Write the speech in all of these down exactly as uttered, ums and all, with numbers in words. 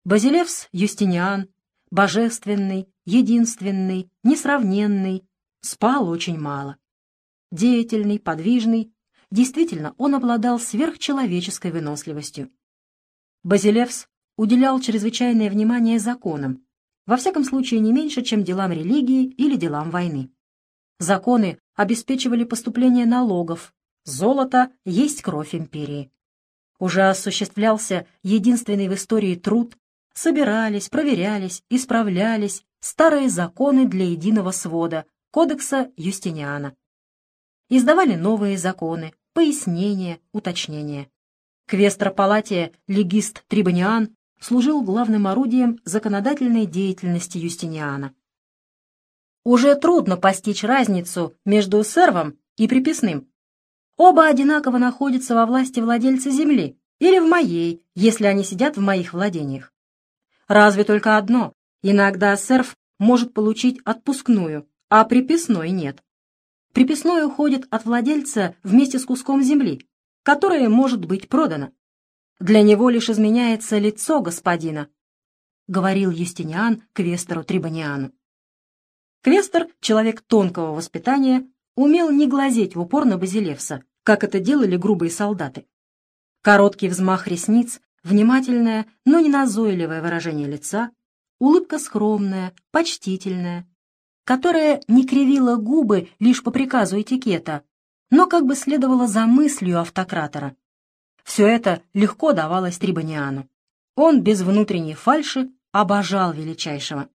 Базилевс Юстиниан, божественный, единственный, несравненный, спал очень мало. Деятельный, подвижный, действительно, он обладал сверхчеловеческой выносливостью. Базилевс уделял чрезвычайное внимание законам, во всяком случае не меньше, чем делам религии или делам войны. Законы обеспечивали поступление налогов, золото есть кровь империи. Уже осуществлялся единственный в истории труд, собирались, проверялись, исправлялись старые законы для единого свода, кодекса Юстиниана. Издавали новые законы, пояснения, уточнения. Квестро Палатия легист Трибониан служил главным орудием законодательной деятельности Юстиниана. Уже трудно постичь разницу между сервом и приписным. Оба одинаково находятся во власти владельца земли или в моей, если они сидят в моих владениях. Разве только одно: иногда серв может получить отпускную, а приписной нет. Приписной уходит от владельца вместе с куском земли, которое может быть продано. Для него лишь изменяется лицо господина, говорил Юстиниан квестору Трибониану. Квестор, человек тонкого воспитания, умел не глазеть в упор на Базилевса, как это делали грубые солдаты. Короткий взмах ресниц, внимательное, но не назойливое выражение лица, улыбка скромная, почтительная, которая не кривила губы лишь по приказу этикета, но как бы следовала за мыслью автократора. Все это легко давалось Трибониану. Он без внутренней фальши обожал величайшего.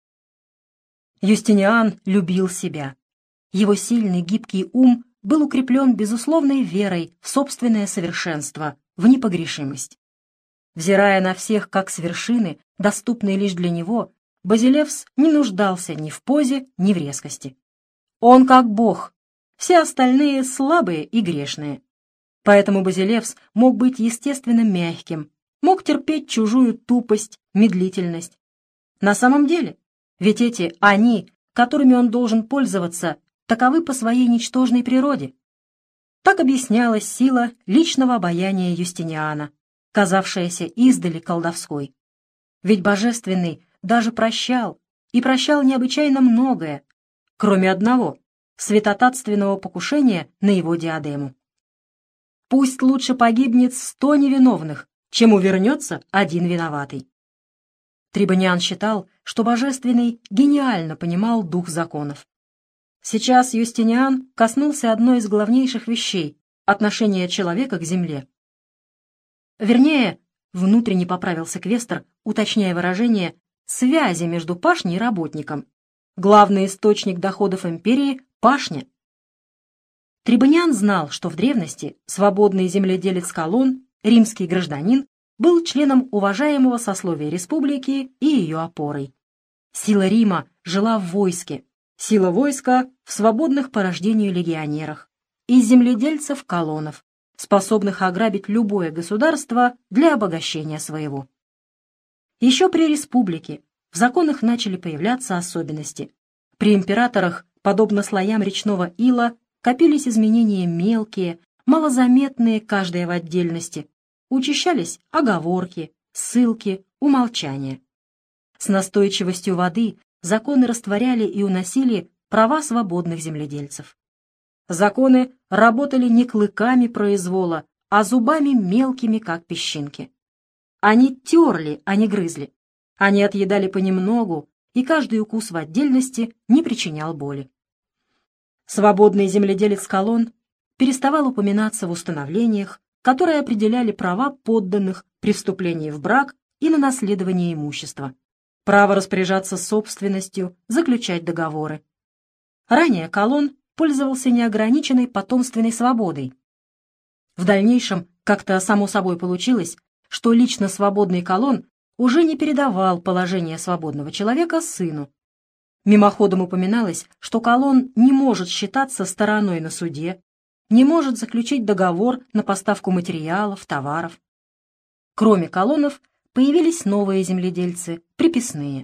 Юстиниан любил себя. Его сильный гибкий ум был укреплен безусловной верой в собственное совершенство, в непогрешимость. Взирая на всех как с вершины, доступной лишь для него, Базилевс не нуждался ни в позе, ни в резкости. Он как бог, все остальные слабые и грешные. Поэтому Базилевс мог быть естественно мягким, мог терпеть чужую тупость, медлительность. На самом деле, ведь эти «они», которыми он должен пользоваться, таковы по своей ничтожной природе. Так объяснялась сила личного обаяния Юстиниана, казавшаяся издали колдовской. Ведь Божественный даже прощал, и прощал необычайно многое, кроме одного — святотатственного покушения на его диадему. Пусть лучше погибнет сто невиновных, чем увернется один виноватый. Трибониан считал, что Божественный гениально понимал дух законов. Сейчас Юстиниан коснулся одной из главнейших вещей — отношения человека к земле. Вернее, внутренне поправился квестор, уточняя выражение, связи между пашней и работником. Главный источник доходов империи — пашня. Трибониан знал, что в древности свободный земледелец Колон, римский гражданин, был членом уважаемого сословия республики и ее опорой. Сила Рима жила в войске, сила войска в свободных по рождению легионерах, из земледельцев Колонов, способных ограбить любое государство для обогащения своего. Еще при республике в законах начали появляться особенности. При императорах, подобно слоям речного ила, копились изменения мелкие, малозаметные каждая в отдельности, учащались оговорки, ссылки, умолчания. С настойчивостью воды законы растворяли и уносили права свободных земледельцев. Законы работали не клыками произвола, а зубами мелкими, как песчинки. Они терли, а не грызли. Они отъедали понемногу, и каждый укус в отдельности не причинял боли. Свободный земледелец Колон переставал упоминаться в установлениях, которые определяли права подданных при вступлении в брак и на наследование имущества, право распоряжаться собственностью, заключать договоры. Ранее Колон пользовался неограниченной потомственной свободой. В дальнейшем как-то само собой получилось, что лично свободный Колон уже не передавал положение свободного человека сыну. Мимоходом упоминалось, что Колон не может считаться стороной на суде, не может заключить договор на поставку материалов, товаров. Кроме Колонов появились новые земледельцы, приписные.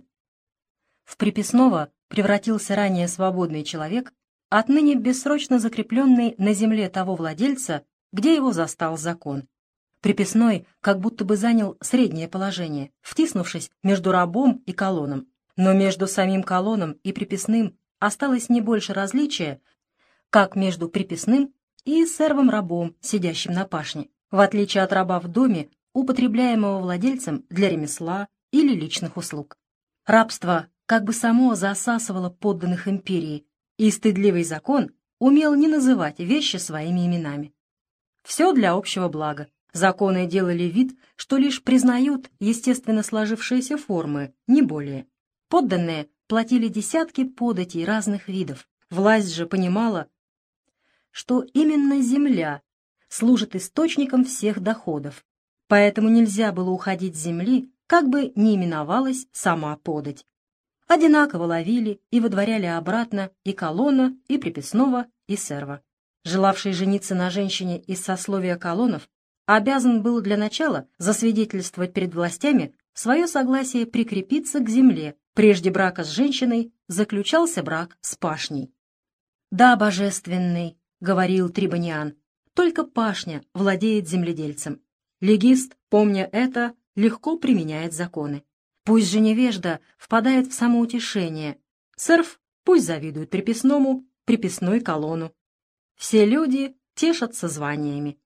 В приписного превратился ранее свободный человек, отныне бессрочно закрепленный на земле того владельца, где его застал закон. Приписной как будто бы занял среднее положение, втиснувшись между рабом и колоном. Но между самим колоном и приписным осталось не больше различия, как между приписным и сервом-рабом, сидящим на пашне, в отличие от раба в доме, употребляемого владельцем для ремесла или личных услуг. Рабство как бы само засасывало подданных империи, и стыдливый закон умел не называть вещи своими именами. Все для общего блага. Законы делали вид, что лишь признают естественно сложившиеся формы, не более. Подданные платили десятки податей разных видов. Власть же понимала, что именно земля служит источником всех доходов, поэтому нельзя было уходить с земли, как бы ни именовалась сама подать. Одинаково ловили и выдворяли обратно и колона, и приписного, и серва. Желавший жениться на женщине из сословия колонов обязан был для начала засвидетельствовать перед властями свое согласие прикрепиться к земле. Прежде брака с женщиной заключался брак с пашней. «Да, божественный», — говорил Трибониан, — «только пашня владеет земледельцем. Легист, помня это, легко применяет законы. Пусть же невежда впадает в самоутешение. Серф пусть завидует приписному, приписной колону. Все люди тешатся званиями.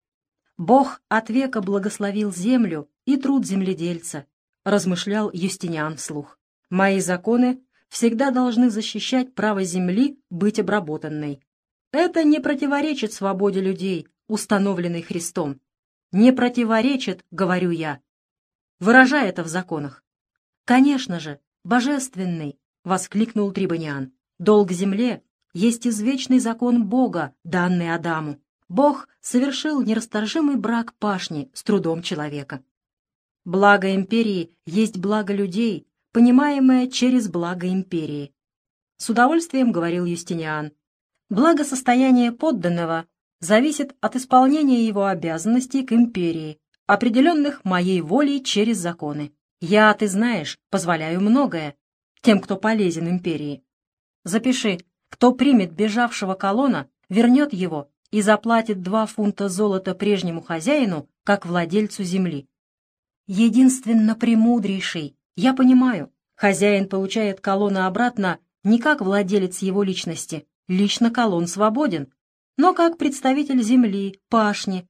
Бог от века благословил землю и труд земледельца», — размышлял Юстиниан вслух. «Мои законы всегда должны защищать право земли быть обработанной. Это не противоречит свободе людей, установленной Христом. Не противоречит, говорю я. Выражай это в законах». «Конечно же, божественный», — воскликнул Трибониан. «Долг земле есть извечный закон Бога, данный Адаму. Бог совершил нерасторжимый брак пашни с трудом человека. Благо империи есть благо людей, понимаемое через благо империи». С удовольствием говорил Юстиниан. «Благосостояние подданного зависит от исполнения его обязанностей к империи, определенных моей волей через законы. Я, ты знаешь, позволяю многое тем, кто полезен империи. Запиши, кто примет бежавшего колона, вернет его и заплатит два фунта золота прежнему хозяину, как владельцу земли. Единственно премудрейший, я понимаю, хозяин получает колона обратно не как владелец его личности, лично колон свободен, но как представитель земли, пашни.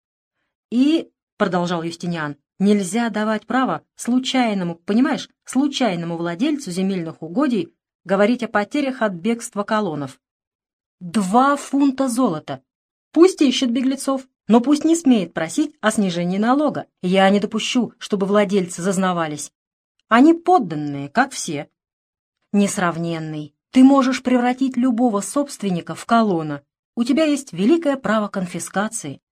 И, — продолжал Юстиниан, — нельзя давать право случайному, понимаешь, случайному владельцу земельных угодий говорить о потерях от бегства колонов. Два фунта золота. Пусть ищет беглецов, но пусть не смеет просить о снижении налога. Я не допущу, чтобы владельцы зазнавались. Они подданные, как все. Несравненный, ты можешь превратить любого собственника в колона. У тебя есть великое право конфискации.